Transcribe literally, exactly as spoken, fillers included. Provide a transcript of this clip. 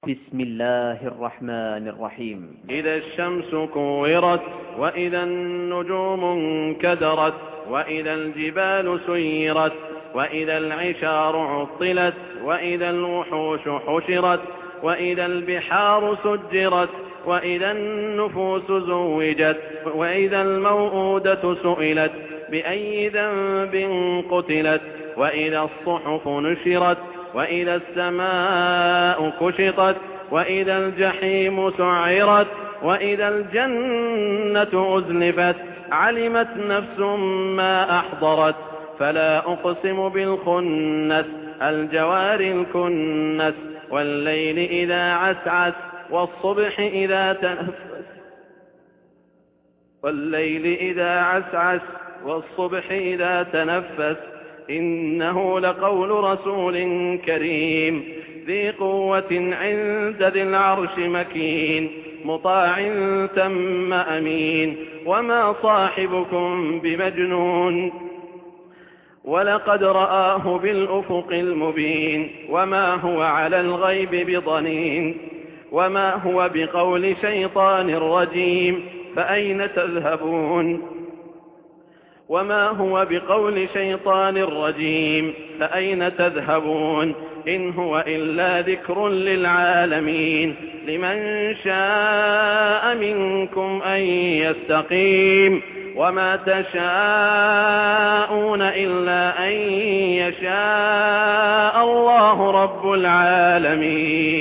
بسم الله الرحمن الرحيم. إذا الشمس كورت وإذا النجوم انكدرت وإذا الجبال سيرت وإذا العشار عطلت وإذا الوحوش حشرت وإذا البحار سجرت وإذا النفوس زوجت وإذا الموءودة سئلت بأي ذنب قتلت وإذا الصحف نشرت وإذا السماء كشطت وإذا الجحيم سعرت وإذا الجنة أزلفت علمت نفس ما أحضرت فلا أقسم بالخنس الجوار الكنس والليل إذا عسعس والصبح إذا تنفس والليل إذا عسعس والصبح إذا تنفس إنه لقول رسول كريم ذي قوة عند ذي العرش مكين مطاع ثم أمين وما صاحبكم بمجنون ولقد رآه بالأفق المبين وما هو على الغيب بضنين وما هو بقول شيطان رجيم فأين تذهبون وما هو بقول شيطان رجيم فأين تذهبون إن هو إلا ذكر للعالمين لمن شاء منكم أن يستقيم وما تشاءون إلا أن يشاء الله رب العالمين.